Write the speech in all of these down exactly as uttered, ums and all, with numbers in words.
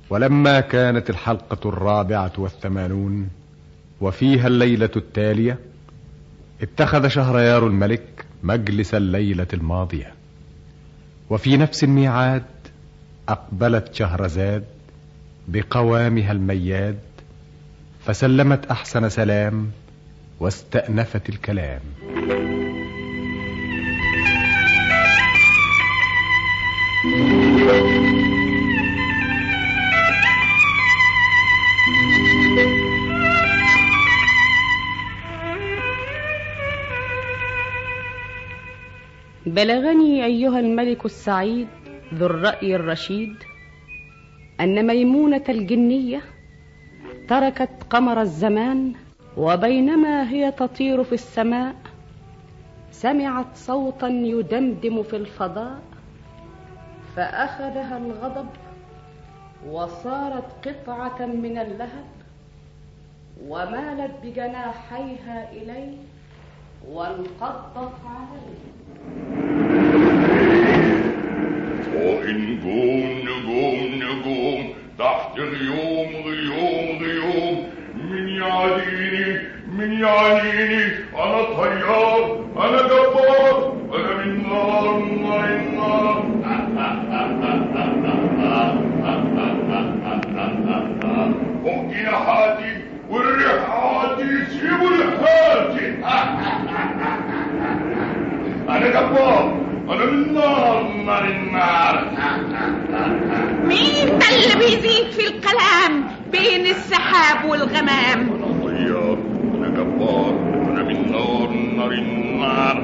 ولما كانت الحلقة الرابعة والثمانون وفيها الليلة التالية، اتخذ شهريار الملك مجلس الليلة الماضية، وفي نفس الميعاد أقبلت شهرزاد بقوامها المياد، فسلمت أحسن سلام واستأنفت الكلام. بلغني أيها الملك السعيد ذو الرأي الرشيد أن ميمونة الجنية تركت قمر الزمان، وبينما هي تطير في السماء سمعت صوتا يدمدم في الفضاء، فأخذها الغضب وصارت قطعة من اللهب، ومالت بجناحيها إليه وانقضت عليه. ونجوم نجوم نجوم تحت غيوم غيوم غيوم، من يعليني من يعليني، أنا طيار أنا جبار، أنا من نار نار النار. فوق جناحاتي والريح عادي، سيبوا الهاتي. أنا جبار أنا من نار نار النار. مين ده اللي بيزيد في الكلام بين السحاب والغمام؟ أنا طيار أنا جبار أنا من نار نار النار.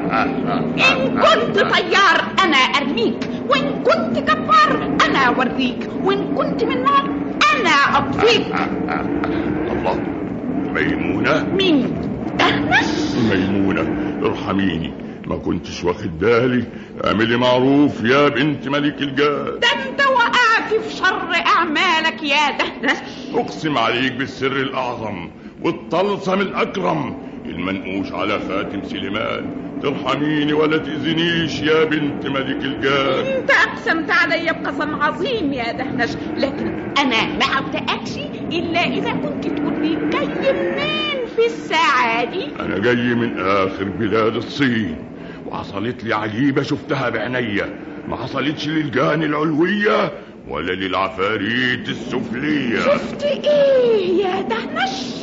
إن كنت طيار أنا أرميك، وإن كنت جبار أنا أوريك، وإن كنت من نار أنا أطفيك. الله، ميمونة؟ مين؟ دهنش؟ ميمونة ارحميني، ما كنتش واخد بالي. اعملي معروف يا بنت ملك الجاد. ده انت وقعت في شر اعمالك يا دهنش. اقسم عليك بالسر الاعظم والطلسم الاكرم المنقوش على خاتم سليمان، ترحميني ولا تأذنيش يا بنت ملك الجاد. انت اقسمت علي بقسم عظيم يا دهنش، لكن انا ما عبتأكش الا اذا كنت تقول لي جاي منين في الساعة دي. انا جاي من اخر بلاد الصين، وحصلت لي عجيبة شفتها بعينيا، ما حصلتش للجان العلوية ولا للعفاريت السفلية. شفت ايه يا دهنش؟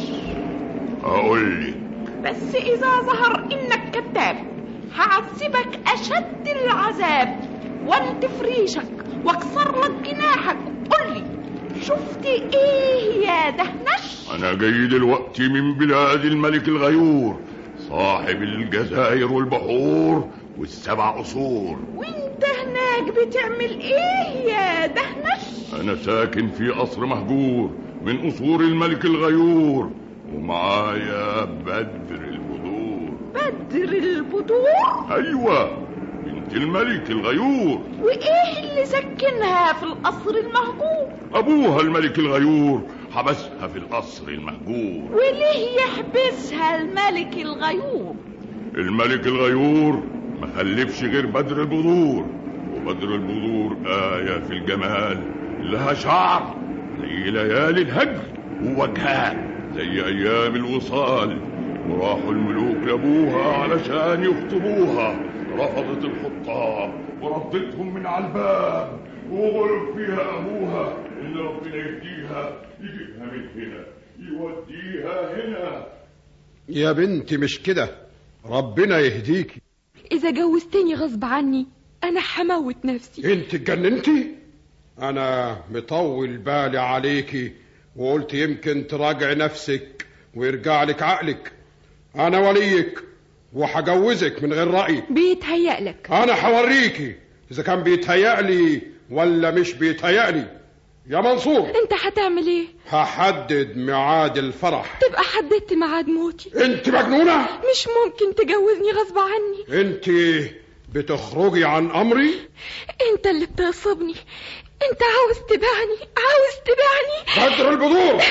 اقولك بس اذا ظهر انك كذاب هعذبك اشد العذاب وانتف ريشك واكسر لك جناحك. قولي شفت ايه يا دهنش؟ انا جاي دلوقتي من بلاد الملك الغيور، صاحب الجزائر والبحور والسبع قصور. وانت هناك بتعمل ايه يا دهنش؟ انا ساكن في قصر مهجور من قصور الملك الغيور، ومعايا بدر البدور. بدر البدور؟ ايوه، بنت الملك الغيور. وايه اللي سكنها في القصر المهجور؟ ابوها الملك الغيور حبسها في القصر المهجور. وليه يحبسها الملك الغيور؟ الملك الغيور ما خلفش غير بدر البدور، وبدر البدور آية في الجمال، لها شعر زي ليالي الهجر ووجهها زي ايام الوصال. وراحوا الملوك لابوها علشان يخطبوها، رفضت الخطاب وردتهم من على الباب، وغلب فيها ابوها ان ربنا يهديها يجيبها من هنا يوديها هنا. يا بنتي مش كده، ربنا يهديكي. اذا جوزتني غصب عني انا هموت نفسي. انت اتجننتي؟ انا مطول بالي عليكي وقلت يمكن تراجع نفسك ويرجع لك عقلك. انا وليك وحجوزك من غير رأي. بيتهيألك. انا حوريكي اذا كان بيتهيألي ولا مش بيتهيألي. يا منصور، انت هتعمل ايه؟ هحدد ميعاد الفرح. تبقى حددت ميعاد موتي. انت مجنونة؟ مش ممكن تجوزني غصب عني. انت بتخرجي عن امري. انت اللي بتغصبني، انت عاوز تبيعني، عاوز تبيعني. بدر البدور،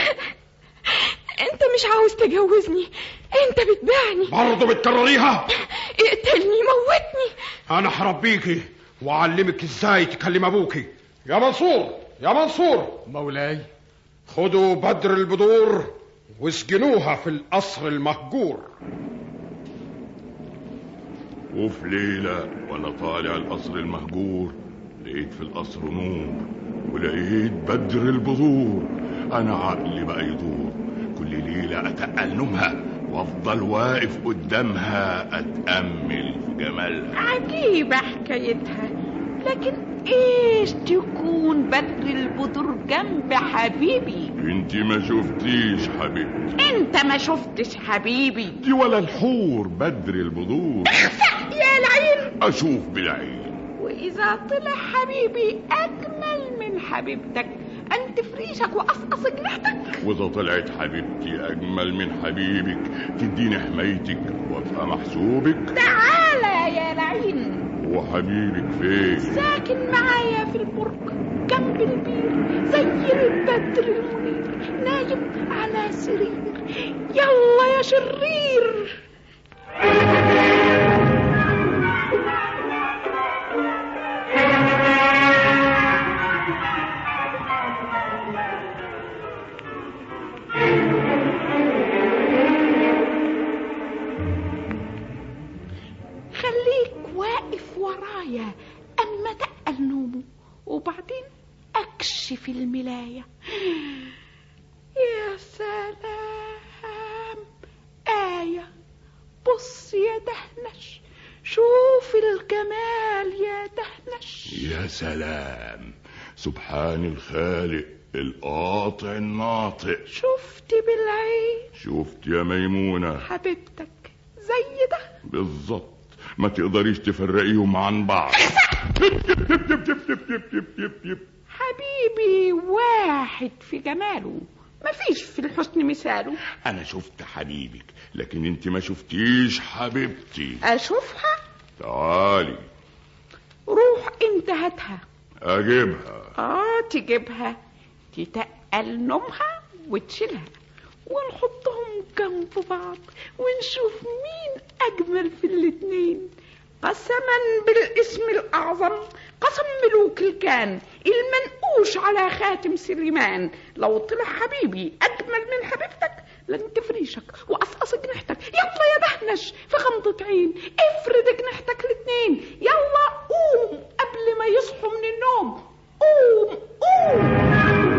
انت مش عاوز تجوزني، انت بتبيعني. برضه بتكرريها؟ اقتلني، موتني. انا هربيكي واعلمك ازاي تكلم ابوكي. يا منصور، يا منصور. مولاي. خدوا بدر البدور واسجنوها في القصر المهجور. وفي ليلة وانا طالع القصر المهجور لقيت في القصر نور ولقيت بدر البدور. انا عقلي بقى يدور، كل ليلة اتقل نومها وافضل واقف قدامها اتأمل في جمالها. عجيبة حكايتها، لكن ايش تكون بدر البدور جنب حبيبي؟ انت ما شفتيش حبيبتي. انت ما شفتش حبيبي؟ دي ولا الحور بدر البدور. اخفق يا العين. اشوف بالعين. واذا طلع حبيبي اجمل من حبيبتك أن تفريشك وأصقص جناحتك. وإذا طلعت حبيبتي أجمل من حبيبك تديني حمايتك وأبقى محسوبك. تعالى يا لعين. وحبيبك فين؟ ساكن معايا في البرج جنب البير زي البدر المنير، نايم على سرير. يلا يا شرير. خليك واقف ورايا أما تقل نومه، وبعدين أكشف الملاية. يا سلام، آية. بص يا دهنش، شوف الجمال يا دهنش. يا سلام، سبحان الخالق القاطع الناطق. شفت بالعين؟ شفت يا ميمونة حبيبتك زي ده بالظبط، ما تقدريش تفرقيهم عن بعض. حبيبي واحد في جماله، مفيش في الحسن مثاله. انا شفت حبيبك لكن انت ما شفتيش حبيبتي. اشوفها؟ تعالي. روح انت هاتها. اجيبها؟ اه تجيبها، تتقل نومها وتشيلها ونحطهم جنب بعض ونشوف مين اجمل في الاتنين. قسما بالاسم الاعظم، قسم ملوك الكان المنقوش على خاتم سليمان، لو طلع حبيبي اجمل من حبيبتك لن تفريشك وقصقص جناحتك. يلا يا دهنش في غمضة عين افرد جناحتك الاتنين. يلا قوم قبل ما يصحوا من النوم. قوم قوم.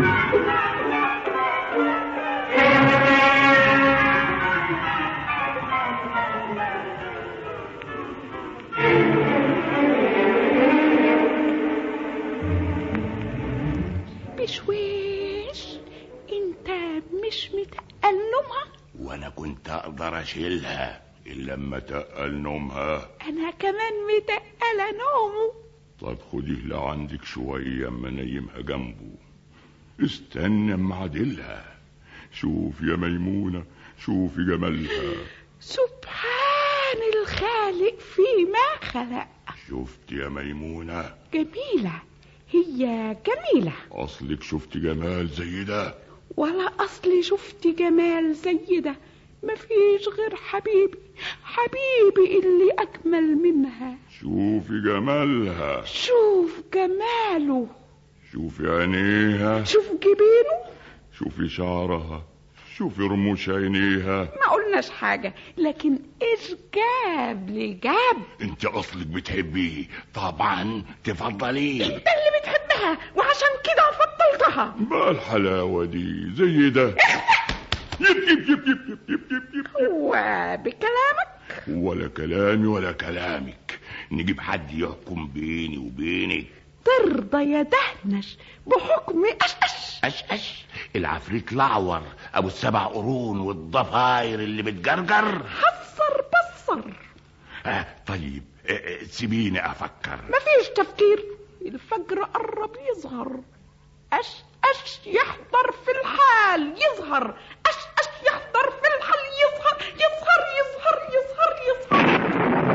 بشويش، انت مش متقل نومها؟ وانا كنت اقدر اشيلها الا لما تقل نومها. انا كمان متقلة نومه. طب خديه لعندك شوية اما نيمها جنبه. استنى اما عدلها. شوف يا ميمونة، شوفي جمالها. سبحان الخالق فيما خلق. شفت يا ميمونة؟ جميلة، هي جميلة. اصلك شفت جمال زي ده؟ ولا اصلي شفت جمال زي ده. مفيش غير حبيبي، حبيبي اللي اجمل منها. شوفي جمالها. شوف جماله. شوفي عينيها. شوف جبينه. شوفي شعرها. شوفي رموش عينيها. ما قلناش حاجة، لكن ايش جاب لي جاب. انت اصلك بتحبيه طبعا، تفضليه. انت اللي بتحبها وعشان كده فضلتها. بقى الحلاوة دي زي ده. يب يب يب يب يب يب يب يب. وبكلامك؟ ولا كلامي ولا كلامك. نجيب حد يحكم بيني وبينك. ترضى يا دهنش بحكم أش أش أش أش العفريت الأعور أبو السبع قرون والضفاير اللي بتجرجر؟ حصر بصر. آه طيب، آه سيبيني أفكر. مفيش تفكير، الفجر قرب يظهر. أش أش يحضر في الحال يظهر. أش أش يحضر في الحال يظهر يظهر يظهر يظهر يظهر.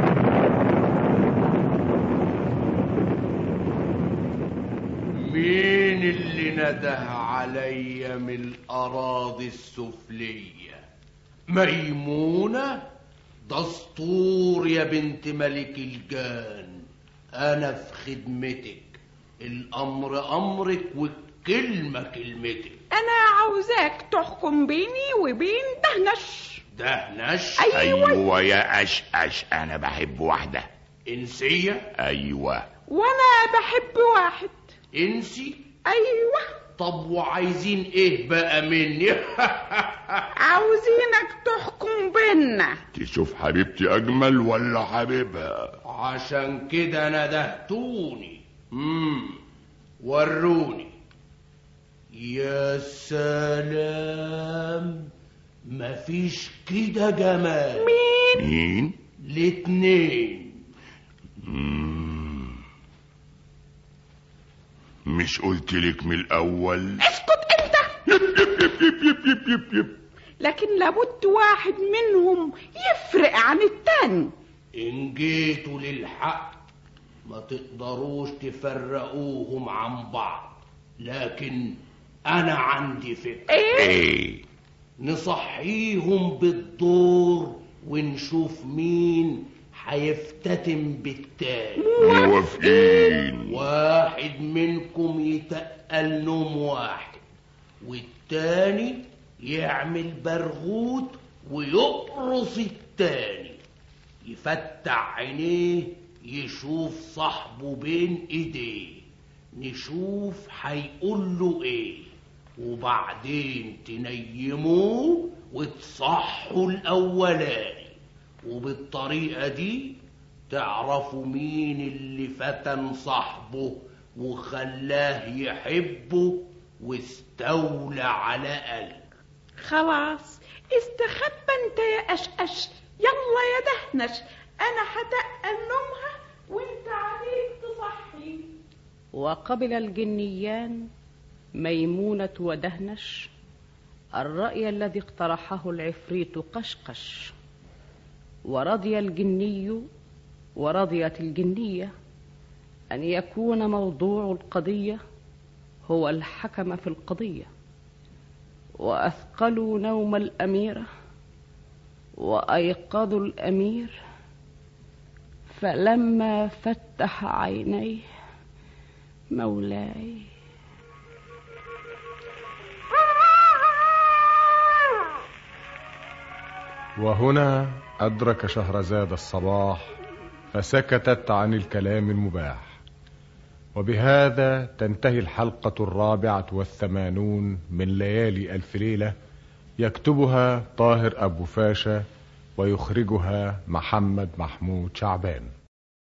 مين اللي نده عليا من الأراضي السفلية؟ ميمونة؟ دستور يا بنت ملك الجان، أنا في خدمتك. الأمر أمرك كلمة كلمتين. انا عاوزاك تحكم بيني وبين دهنش. دهنش؟ أيوة. ايوه يا اشقش، انا بحب واحدة إنسية؟ ايوه. وانا بحب واحد إنسي؟ ايوه. طب وعايزين ايه بقى مني؟ عاوزينك تحكم بينا. تشوف حبيبتي اجمل ولا حبيبها؟ عشان كده ندهتوني. امم وروني. يا سلام، مفيش كده جمال. مين؟ مين؟ الاتنين. مم. مش قلت لك من الاول؟ اسكت انت. يب يب يب يب يب يب يب يب. لكن لابد واحد منهم يفرق عن التاني. ان جيتوا للحق ما تقدروش تفرقوهم عن بعض، لكن انا عندي فكرة. ايه؟ ايه؟ نصحيهم بالدور ونشوف مين هيفتتن بالتاني. موافقين. واحد منكم يتقل نوم واحد، والتاني يعمل برغوت ويقرص التاني، يفتح عينيه يشوف صاحبه بين ايديه، نشوف هيقول له ايه، وبعدين تنيموه وتصحوا الاولاني، وبالطريقة دي تعرفوا مين اللي فتن صاحبه وخلاه يحبه واستولى على قلبه. خلاص استخبى انت يا اشقش. يلا يا دهنش، انا هتقل نومها وانت عليك تصحي. وقبل الجنيان ميمونة ودهنش الرأي الذي اقترحه العفريت قشقش، ورضي الجني ورضيت الجنية أن يكون موضوع القضية هو الحكم في القضية، وأثقلوا نوم الأميرة وأيقظوا الأمير، فلما فتح عينيه مولاي وهنا أدرك شهرزاد الصباح فسكتت عن الكلام المباح. وبهذا تنتهي الحلقة الرابعة والثمانون من ليالي ألف ليلة، يكتبها طاهر أبو فاشا ويخرجها محمد محمود شعبان.